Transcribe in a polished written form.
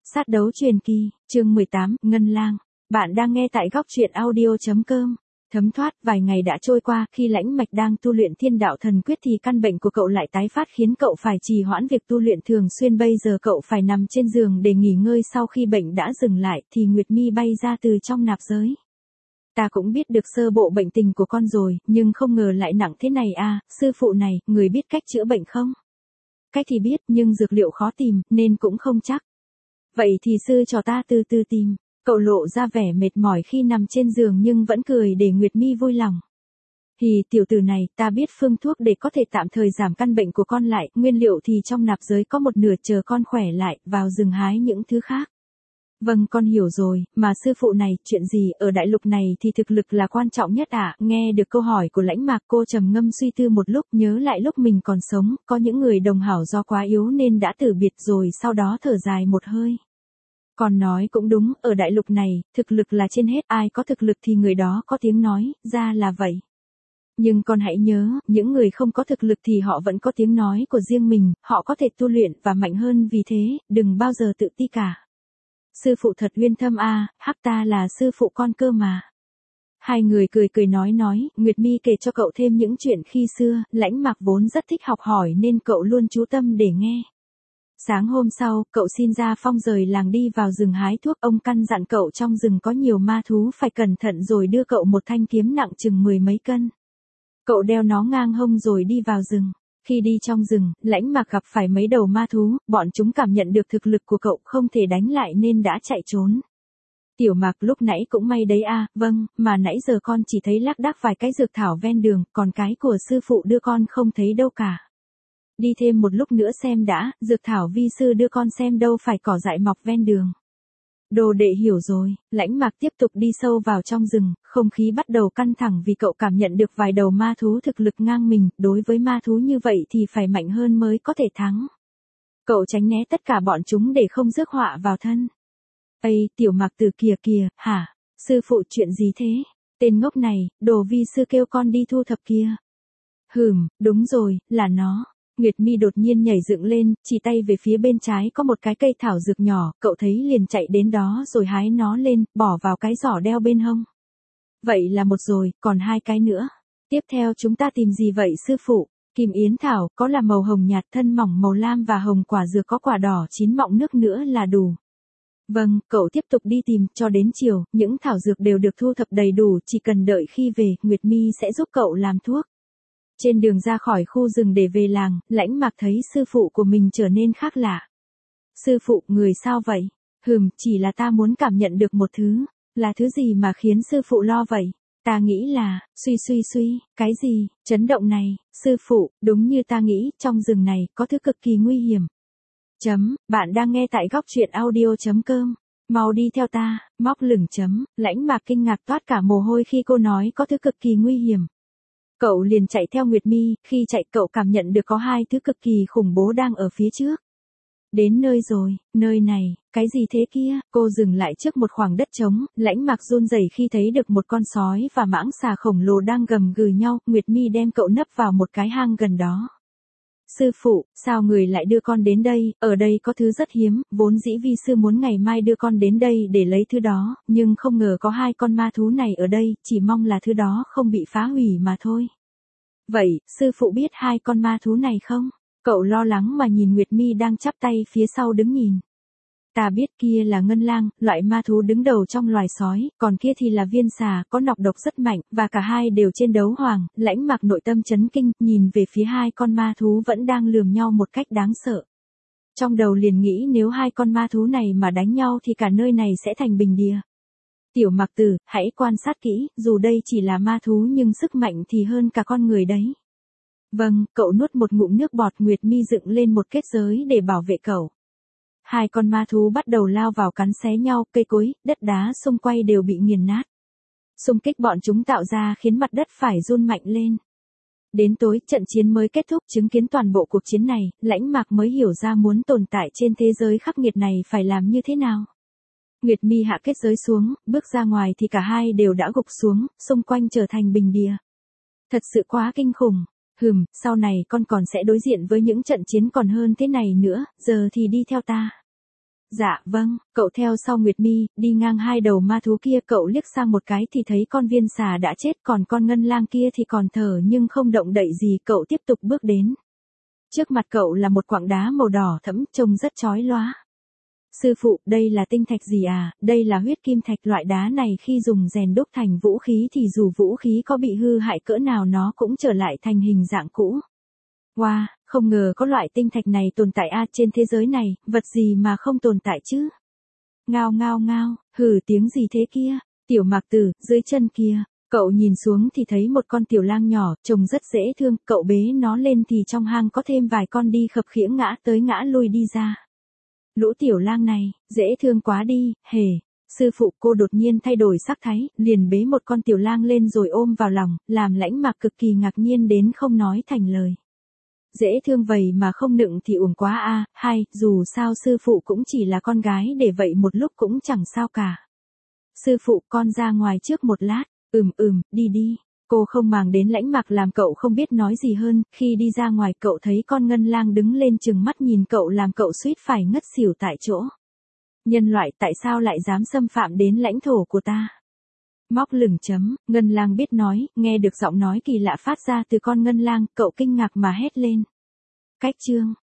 Sát đấu truyền kỳ, chương 18, Ngân Lang. Bạn đang nghe tại góc truyện audio.com. Thấm thoát vài ngày đã trôi qua, khi Lãnh Mạch đang tu luyện Thiên Đạo Thần Quyết thì căn bệnh của cậu lại tái phát khiến cậu phải trì hoãn việc tu luyện thường xuyên. Bây giờ cậu phải nằm trên giường để nghỉ ngơi. Sau khi bệnh đã dừng lại thì Nguyệt Mi bay ra từ trong nạp giới. Ta cũng biết được sơ bộ bệnh tình của con rồi, nhưng không ngờ lại nặng thế này à, sư phụ này, người biết cách chữa bệnh không? Cách thì biết, nhưng dược liệu khó tìm, nên cũng không chắc. Vậy thì sư cho ta từ từ tìm. Cậu lộ ra vẻ mệt mỏi khi nằm trên giường nhưng vẫn cười để Nguyệt Mi vui lòng. Thì tiểu tử này, ta biết phương thuốc để có thể tạm thời giảm căn bệnh của con lại, nguyên liệu thì trong nạp giới có một nửa, chờ con khỏe lại, vào rừng hái những thứ khác. Vâng, con hiểu rồi, mà sư phụ này, chuyện gì, ở đại lục này thì thực lực là quan trọng nhất ạ? Nghe được câu hỏi của Lãnh Mạc, cô trầm ngâm suy tư một lúc, nhớ lại lúc mình còn sống, có những người đồng hảo do quá yếu nên đã tử biệt, rồi sau đó thở dài một hơi. Còn nói cũng đúng, ở đại lục này, thực lực là trên hết, ai có thực lực thì người đó có tiếng nói, ra là vậy. Nhưng con hãy nhớ, những người không có thực lực thì họ vẫn có tiếng nói của riêng mình, họ có thể tu luyện và mạnh hơn, vì thế, đừng bao giờ tự ti cả. Sư phụ thật uyên thâm a, hắc ta là sư phụ con cơ mà. Hai người cười cười nói, Nguyệt Mi kể cho cậu thêm những chuyện khi xưa. Lãnh Mạc vốn rất thích học hỏi nên cậu luôn chú tâm để nghe. Sáng hôm sau, cậu xin ra phong rời làng đi vào rừng hái thuốc. Ông căn dặn cậu trong rừng có nhiều ma thú, phải cẩn thận, rồi đưa cậu một thanh kiếm nặng chừng 10 mấy cân. Cậu đeo nó ngang hông rồi đi vào rừng. Khi đi trong rừng, Lãnh Mạc gặp phải mấy đầu ma thú, bọn chúng cảm nhận được thực lực của cậu không thể đánh lại nên đã chạy trốn. Tiểu Mạc, lúc nãy cũng may đấy à, vâng, mà nãy giờ con chỉ thấy lác đác vài cái dược thảo ven đường, còn cái của sư phụ đưa con không thấy đâu cả. Đi thêm một lúc nữa xem đã, dược thảo vi sư đưa con xem đâu phải cỏ dại mọc ven đường. Đồ đệ hiểu rồi. Lãnh Mạc tiếp tục đi sâu vào trong rừng, không khí bắt đầu căng thẳng vì cậu cảm nhận được vài đầu ma thú thực lực ngang mình, đối với ma thú như vậy thì phải mạnh hơn mới có thể thắng. Cậu tránh né tất cả bọn chúng để không rước họa vào thân. Ây, Tiểu Mạc Tử kìa, hả? Sư phụ chuyện gì thế? Tên ngốc này, đồ vi sư kêu con đi thu thập kia. Đúng rồi, là nó. Nguyệt Mi đột nhiên nhảy dựng lên, chỉ tay về phía bên trái có một cái cây thảo dược nhỏ, cậu thấy liền chạy đến đó rồi hái nó lên, bỏ vào cái giỏ đeo bên hông. Vậy là một rồi, còn hai cái nữa. Tiếp theo chúng ta tìm gì vậy sư phụ? Kim yến thảo, có là màu hồng nhạt, thân mỏng màu lam, và hồng quả dược có quả đỏ chín mọng nước nữa là đủ. Vâng, cậu tiếp tục đi tìm, cho đến chiều, những thảo dược đều được thu thập đầy đủ, chỉ cần đợi khi về, Nguyệt Mi sẽ giúp cậu làm thuốc. Trên đường ra khỏi khu rừng để về làng, Lãnh Mạc thấy sư phụ của mình trở nên khác lạ. Sư phụ, người sao vậy? Chỉ là ta muốn cảm nhận được một thứ. Là thứ gì mà khiến sư phụ lo vậy? Ta nghĩ là, suy, cái gì? Chấn động này, sư phụ, đúng như ta nghĩ, trong rừng này, có thứ cực kỳ nguy hiểm. Bạn đang nghe tại góc truyện audio.com. Mau đi theo ta, móc lửng. Lãnh Mạc kinh ngạc toát cả mồ hôi khi cô nói có thứ cực kỳ nguy hiểm. Cậu liền chạy theo Nguyệt Mi, khi chạy cậu cảm nhận được có hai thứ cực kỳ khủng bố đang ở phía trước. Đến nơi rồi, nơi này, cái gì thế kia? Cô dừng lại trước một khoảng đất trống, Lãnh Mạc run rẩy khi thấy được một con sói và mãng xà khổng lồ đang gầm gừ nhau. Nguyệt Mi đem cậu nấp vào một cái hang gần đó. Sư phụ, sao người lại đưa con đến đây? Ở đây có thứ rất hiếm, vốn dĩ vi sư muốn ngày mai đưa con đến đây để lấy thứ đó, nhưng không ngờ có hai con ma thú này ở đây, chỉ mong là thứ đó không bị phá hủy mà thôi. Vậy, sư phụ biết hai con ma thú này không? Cậu lo lắng mà nhìn Nguyệt Mi đang chắp tay phía sau đứng nhìn. Ta biết, kia là Ngân Lang, loại ma thú đứng đầu trong loài sói, còn kia thì là Viên Xà, có nọc độc rất mạnh, và cả hai đều trên đấu hoàng. Lãnh Mạc nội tâm chấn kinh, nhìn về phía hai con ma thú vẫn đang lườm nhau một cách đáng sợ. Trong đầu liền nghĩ nếu hai con ma thú này mà đánh nhau thì cả nơi này sẽ thành bình địa. Tiểu Mạc Tử, hãy quan sát kỹ, dù đây chỉ là ma thú nhưng sức mạnh thì hơn cả con người đấy. Vâng, cậu nuốt một ngụm nước bọt. Nguyệt Mi dựng lên một kết giới để bảo vệ cậu. Hai con ma thú bắt đầu lao vào cắn xé nhau, cây cối, đất đá xung quanh đều bị nghiền nát. Xung kích bọn chúng tạo ra khiến mặt đất phải run mạnh lên. Đến tối, trận chiến mới kết thúc. Chứng kiến toàn bộ cuộc chiến này, Lãnh Mạc mới hiểu ra muốn tồn tại trên thế giới khắc nghiệt này phải làm như thế nào. Nguyệt Mi hạ kết giới xuống, bước ra ngoài thì cả hai đều đã gục xuống, xung quanh trở thành bình địa. Thật sự quá kinh khủng. Sau này con còn sẽ đối diện với những trận chiến còn hơn thế này nữa, giờ thì đi theo ta. Dạ vâng, cậu theo sau Nguyệt Mi, đi ngang hai đầu ma thú kia, cậu liếc sang một cái thì thấy con viên xà đã chết, còn con ngân lang kia thì còn thở nhưng không động đậy gì, cậu tiếp tục bước đến. Trước mặt cậu là một quặng đá màu đỏ thẫm, trông rất chói lóa. Sư phụ, đây là tinh thạch gì à? Đây là huyết kim thạch, loại đá này khi dùng rèn đúc thành vũ khí thì dù vũ khí có bị hư hại cỡ nào nó cũng trở lại thành hình dạng cũ. Wow, không ngờ có loại tinh thạch này tồn tại trên thế giới này, vật gì mà không tồn tại chứ? Ngao ngao ngao, hừ, tiếng gì thế kia? Tiểu Mạc Tử, dưới chân kia. Cậu nhìn xuống thì thấy một con tiểu lang nhỏ, trông rất dễ thương, cậu bế nó lên thì trong hang có thêm vài con đi khập khiễng ngã tới ngã lui đi ra. Lũ tiểu lang này, dễ thương quá đi, hề. Sư phụ, cô đột nhiên thay đổi sắc thái, liền bế một con tiểu lang lên rồi ôm vào lòng, làm Lãnh Mạc cực kỳ ngạc nhiên đến không nói thành lời. Dễ thương vậy mà không nựng thì uổng quá hay, dù sao sư phụ cũng chỉ là con gái để vậy một lúc cũng chẳng sao cả. Sư phụ, con ra ngoài trước một lát, đi đi. Cô không màng đến Lãnh Mạc làm cậu không biết nói gì hơn, khi đi ra ngoài cậu thấy con ngân lang đứng lên trừng mắt nhìn cậu làm cậu suýt phải ngất xỉu tại chỗ. Nhân loại tại sao lại dám xâm phạm đến lãnh thổ của ta? Móc lửng chấm, ngân lang biết nói, nghe được giọng nói kỳ lạ phát ra từ con ngân lang, cậu kinh ngạc mà hét lên. Cách chương